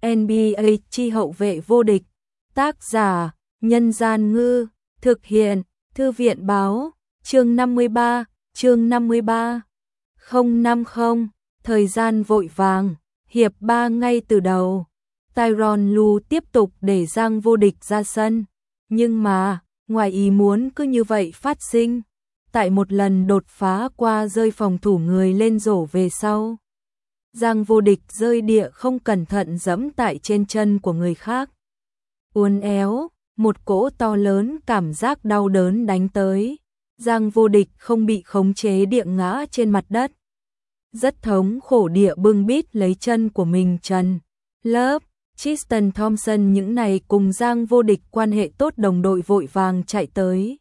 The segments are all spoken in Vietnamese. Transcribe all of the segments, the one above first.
NBA chi hậu vệ vô địch. Tác giả: Nhân Gian Ngư. Thực hiện: Thư viện Báo. Chương 53. 050. Thời gian vội vàng. Hiệp 3 ngay từ đầu. Tyronn Lue tiếp tục để Giang Vô Địch ra sân. Nhưng mà, ngoài ý muốn cứ như vậy phát sinh. Tại một lần đột phá qua rơi phòng thủ người lên rổ về sau. Giang Vô Địch rơi địa không cẩn thận giẫm tại trên chân của người khác. Uốn éo, một cỗ to lớn cảm giác đau đớn đánh tới. Giang Vô Địch không bị khống chế địa ngã trên mặt đất. Rất thống khổ địa bưng bít lấy chân của mình trần. Lớp, Tristan Thompson những này cùng Giang Vô Địch quan hệ tốt đồng đội vội vàng chạy tới.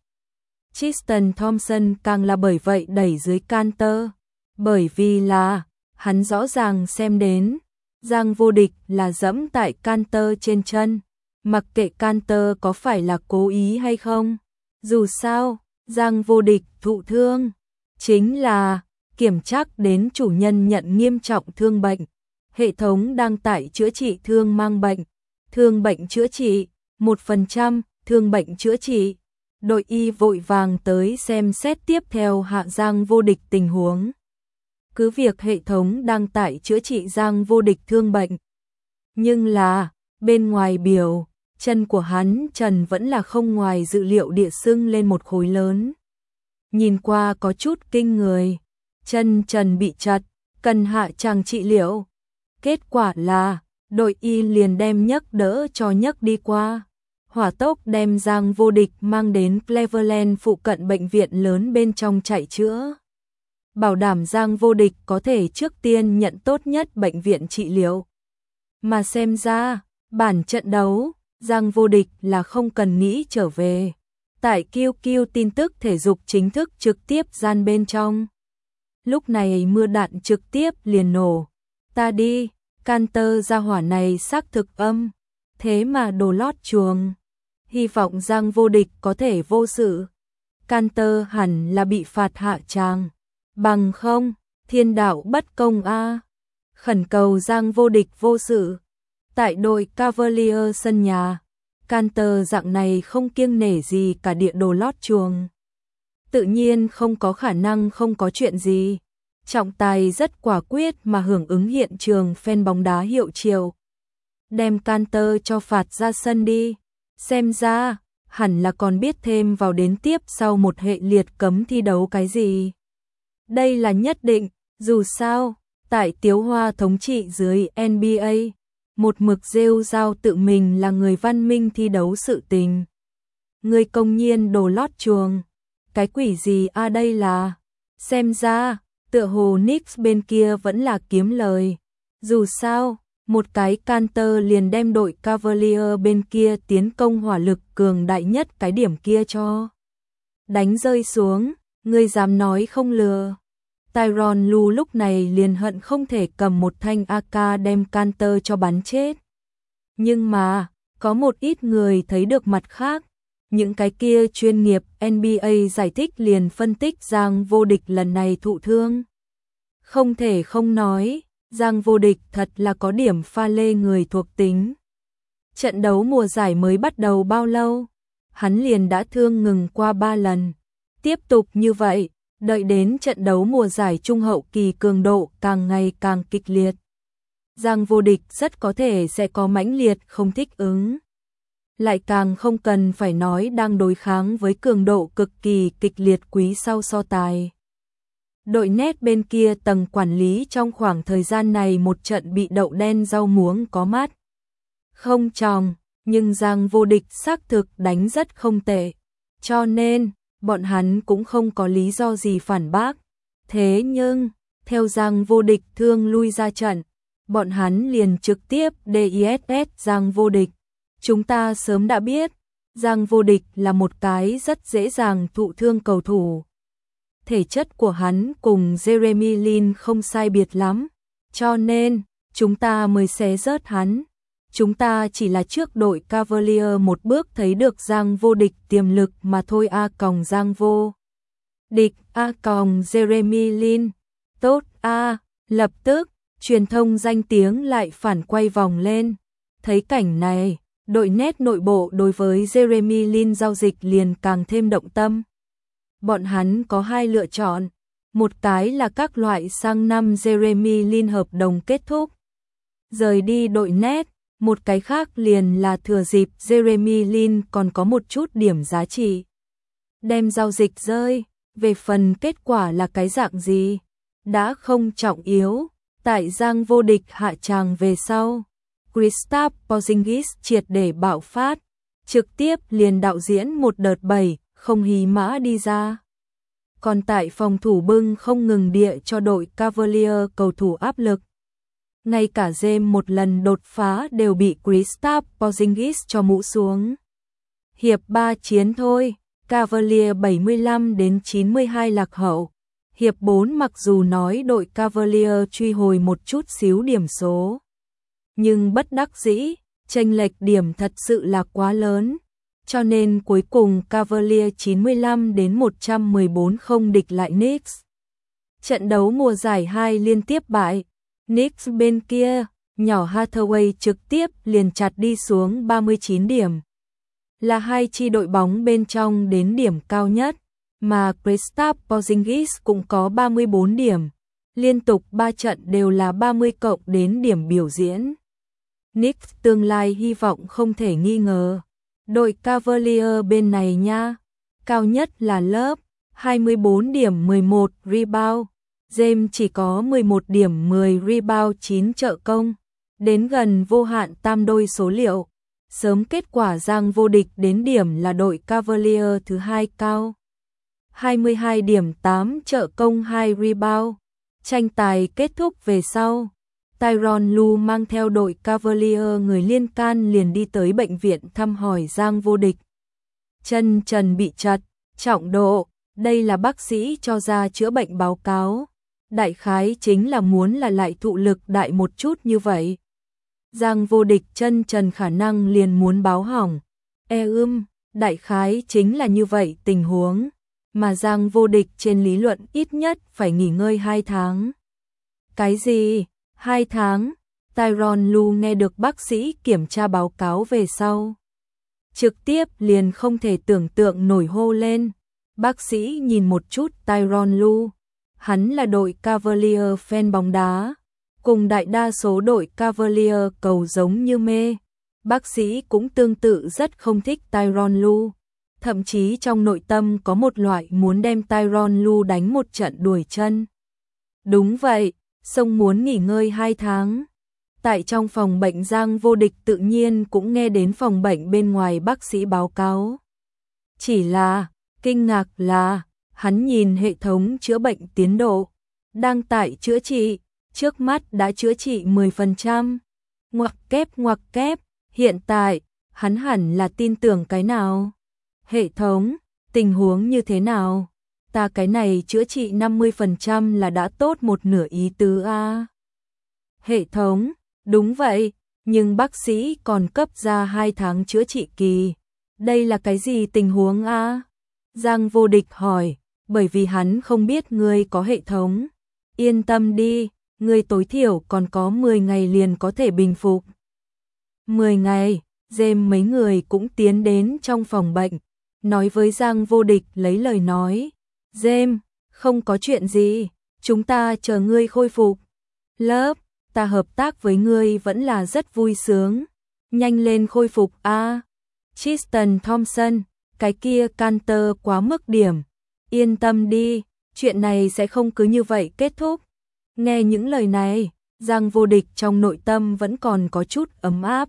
Tristan Thompson càng là bởi vậy đẩy dưới Cantor. Bởi vì là, hắn rõ ràng xem đến, Giang Vô Địch là giẫm tại Cantor trên chân. Mặc kệ Cantor có phải là cố ý hay không. Dù sao, Giang Vô Địch thụ thương. Chính là, kiểm trắc đến chủ nhân nhận nghiêm trọng thương bệnh. Hệ thống đang tại chữa trị thương mang bệnh. Thương bệnh chữa trị, 1%, thương bệnh chữa trị. Đội y vội vàng tới xem xét tiếp theo hạ Giang Vô Địch tình huống. Cứ việc hệ thống đang tại chữa trị Giang Vô Địch thương bệnh. Nhưng là, bên ngoài biểu, chân của hắn trần vẫn là không ngoài dự liệu địa sưng lên một khối lớn. Nhìn qua có chút kinh người. Chân trần bị chặt, cần hạ tràng trị liệu. Kết quả là, đội y liền đem nhấc đỡ cho nhấc đi qua. Hỏa tốc đem Giang Vô Địch mang đến Cleveland phụ cận bệnh viện lớn bên trong chạy chữa. Bảo đảm Giang Vô Địch có thể trước tiên nhận tốt nhất bệnh viện trị liệu. Mà xem ra, bản trận đấu, Giang Vô Địch là không cần nghĩ trở về. Tại QQ tin tức thể dục chính thức trực tiếp gian bên trong. Lúc này mưa đạn trực tiếp liền nổ. Ta đi, Cantor ra hỏa này xác thực âm. Thế mà đồ lót chuồng. Hy vọng Giang Vô Địch có thể vô sự. Cantor hẳn là bị phạt hạ tràng. Bằng không, thiên đạo bất công a. Khẩn cầu Giang Vô Địch vô sự. Tại đội Cavalier sân nhà, Cantor dạng này không kiêng nể gì cả địa đồ lót chuồng. Tự nhiên không có khả năng không có chuyện gì. Trọng tài rất quả quyết mà hưởng ứng hiện trường fan bóng đá hiệu triệu. Đem Cantor cho phạt ra sân đi. Xem ra, hẳn là còn biết thêm vào đến tiếp sau một hệ liệt cấm thi đấu cái gì. Đây là nhất định, dù sao, tại Tiếu Hoa thống trị dưới NBA, một mực rêu rao tự mình là người văn minh thi đấu sự tình. Người công nhiên đồ lót chuồng. Cái quỷ gì đây là? Xem ra, tựa hồ Knicks bên kia vẫn là kiếm lời. Dù sao, một cái Cantor liền đem đội Cavalier bên kia tiến công hỏa lực cường đại nhất cái điểm kia cho. Đánh rơi xuống, ngươi dám nói không lừa. Tyronn Lue lúc này liền hận không thể cầm một thanh AK đem Cantor cho bắn chết. Nhưng mà, có một ít người thấy được mặt khác. Những cái kia chuyên nghiệp NBA giải thích liền phân tích Giang Vô Địch lần này thụ thương. Không thể không nói, Giang Vô Địch thật là có điểm pha lê người thuộc tính. Trận đấu mùa giải mới bắt đầu bao lâu, hắn liền đã thương ngừng qua 3 lần. Tiếp tục như vậy, đợi đến trận đấu mùa giải trung hậu kỳ cường độ càng ngày càng kịch liệt. Giang Vô Địch rất có thể sẽ có mãnh liệt không thích ứng. Lại càng không cần phải nói đang đối kháng với cường độ cực kỳ kịch liệt quý sau so tài. Đội nét bên kia tầng quản lý trong khoảng thời gian này một trận bị đậu đen rau muống có mắt. Không tròng, nhưng Giang Vô Địch xác thực đánh rất không tệ. Cho nên, bọn hắn cũng không có lý do gì phản bác. Thế nhưng, theo Giang Vô Địch thương lui ra trận, bọn hắn liền trực tiếp DISS Giang Vô Địch. Chúng ta sớm đã biết, Giang Vô Địch là một cái rất dễ dàng thụ thương cầu thủ. Thể chất của hắn cùng Jeremy Lin không sai biệt lắm, cho nên chúng ta mới xé rớt hắn. Chúng ta chỉ là trước đội Cavalier một bước thấy được Giang Vô Địch tiềm lực mà thôi Giang Vô Địch Jeremy Lin. Tốt lập tức, truyền thông danh tiếng lại phản quay vòng lên. Thấy cảnh này, đội nét nội bộ đối với Jeremy Lin giao dịch liền càng thêm động tâm. Bọn hắn có hai lựa chọn, một cái là các loại sang năm Jeremy Lin hợp đồng kết thúc, rời đi đội nét, một cái khác liền là thừa dịp Jeremy Lin còn có một chút điểm giá trị, đem giao dịch rơi. Về phần kết quả là cái dạng gì, đã không trọng yếu. Tại Giang Vô Địch hạ tràng về sau, Kristaps Porzingis triệt để bạo phát, trực tiếp liền đạo diễn một đợt 7, không hí mã đi ra. Còn tại phòng thủ bưng không ngừng địa cho đội Cavalier cầu thủ áp lực. Ngay cả James một lần đột phá đều bị Kristaps Porzingis cho mũ xuống. Hiệp 3 chiến thôi, Cavalier 75-92 lạc hậu. Hiệp 4 mặc dù nói đội Cavalier truy hồi một chút xíu điểm số, nhưng bất đắc dĩ, chênh lệch điểm thật sự là quá lớn, cho nên cuối cùng Cavalier 95-114 không địch lại Knicks. Trận đấu mùa giải 2 liên tiếp bại, Knicks bên kia, nhỏ Hathaway trực tiếp liền chặt đi xuống 39 điểm. Là hai chi đội bóng bên trong đến điểm cao nhất, mà Kristaps Porzingis cũng có 34 điểm, liên tục 3 trận đều là 30 cộng đến điểm biểu diễn. Knicks tương lai hy vọng không thể nghi ngờ. Đội Cavalier bên này nha, cao nhất là lớp, 24 điểm 11 rebound, James chỉ có 11 điểm 10 rebound 9 trợ công, đến gần vô hạn tam đôi số liệu. Sớm kết quả Giang Vô Địch đến điểm là đội Cavalier thứ hai cao. 22 điểm 8 trợ công 2 rebound. Tranh tài kết thúc về sau, Tyronn Lue mang theo đội Cavalier người liên can liền đi tới bệnh viện thăm hỏi Giang Vô Địch. Chân trần bị chật, trọng độ, đây là bác sĩ cho ra chữa bệnh báo cáo. Đại khái chính là muốn là lại thụ lực đại một chút như vậy. Giang Vô Địch chân trần khả năng liền muốn báo hỏng. Đại khái chính là như vậy tình huống. Mà Giang Vô Địch trên lý luận ít nhất phải nghỉ ngơi 2 tháng. Cái gì? 2 tháng? Tyronn Lue nghe được bác sĩ kiểm tra báo cáo về sau, trực tiếp liền không thể tưởng tượng nổi hô lên. Bác sĩ nhìn một chút Tyronn Lue, hắn là đội Cavalier fan bóng đá, cùng đại đa số đội Cavalier cầu giống như mê. Bác sĩ cũng tương tự rất không thích Tyronn Lue, thậm chí trong nội tâm có một loại muốn đem Tyronn Lue đánh một trận đuổi chân. Đúng vậy, song muốn nghỉ ngơi 2 tháng. Tại trong phòng bệnh Giang Vô Địch tự nhiên cũng nghe đến phòng bệnh bên ngoài bác sĩ báo cáo. Chỉ là, kinh ngạc là, hắn nhìn hệ thống chữa bệnh tiến độ, đang tại chữa trị, trước mắt đã chữa trị 10%. Ngoặc kép, hiện tại, hắn hẳn là tin tưởng cái nào? Hệ thống, tình huống như thế nào? Ta cái này chữa trị 50% là đã tốt một nửa ý tứ a. Hệ thống, đúng vậy, nhưng bác sĩ còn cấp ra 2 tháng chữa trị kỳ. Đây là cái gì tình huống a? Giang Vô Địch hỏi, bởi vì hắn không biết ngươi có hệ thống. Yên tâm đi, ngươi tối thiểu còn có 10 ngày liền có thể bình phục. 10 ngày, James mấy người cũng tiến đến trong phòng bệnh, nói với Giang Vô Địch lấy lời nói. James, không có chuyện gì, chúng ta chờ ngươi khôi phục. Lớp, ta hợp tác với ngươi vẫn là rất vui sướng. Nhanh lên khôi phục a. Tristan Thompson, cái kia Cantor quá mức điểm. Yên tâm đi, chuyện này sẽ không cứ như vậy kết thúc. Nghe những lời này, Giang Vô Địch trong nội tâm vẫn còn có chút ấm áp.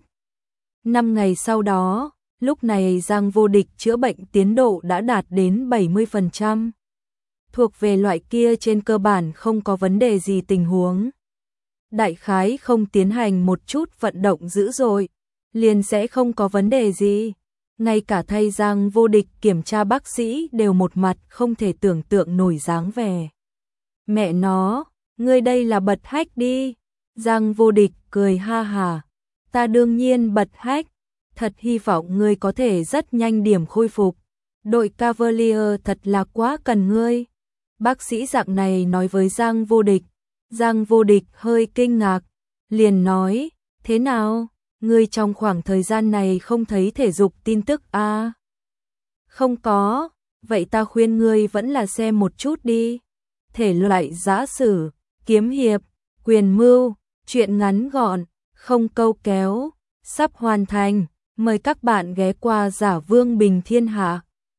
5 ngày sau đó, lúc này Giang Vô Địch chữa bệnh tiến độ đã đạt đến 70%. Thuộc về loại kia trên cơ bản không có vấn đề gì tình huống. Đại khái không tiến hành một chút vận động dữ dội, liền sẽ không có vấn đề gì. Ngay cả thay Giang Vô Địch kiểm tra bác sĩ đều một mặt không thể tưởng tượng nổi dáng vẻ. Mẹ nó, ngươi đây là bật hack đi. Giang Vô Địch cười ha hà. Ta đương nhiên bật hack, thật hy vọng ngươi có thể rất nhanh điểm khôi phục. Đội Cavalier thật là quá cần ngươi. Bác sĩ dạng này nói với Giang Vô Địch. Giang Vô Địch hơi kinh ngạc, liền nói, thế nào, Ngươi trong khoảng thời gian này không thấy thể dục tin tức à? Không có, vậy ta khuyên ngươi vẫn là xem một chút đi. Thể loại giã sử, kiếm hiệp, quyền mưu, truyện ngắn gọn, không câu kéo, sắp hoàn thành. Mời các bạn ghé qua Giả Vương Bình Thiên Hạ.